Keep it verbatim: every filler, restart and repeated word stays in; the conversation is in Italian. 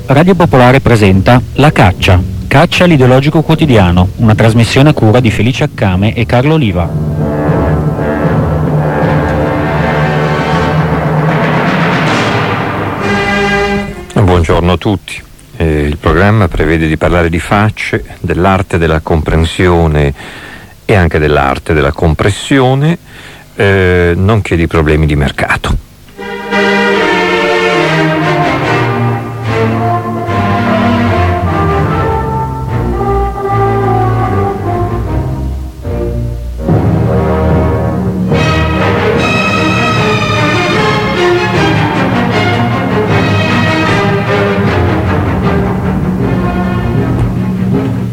Radio Popolare presenta La Caccia, Caccia l'ideologico quotidiano, una trasmissione a cura di Felice Accame e Carlo Oliva. Buongiorno a tutti. Eh, il programma prevede di parlare di facce, dell'arte della comprensione e anche dell'arte della compressione, eh, nonché di problemi di mercato.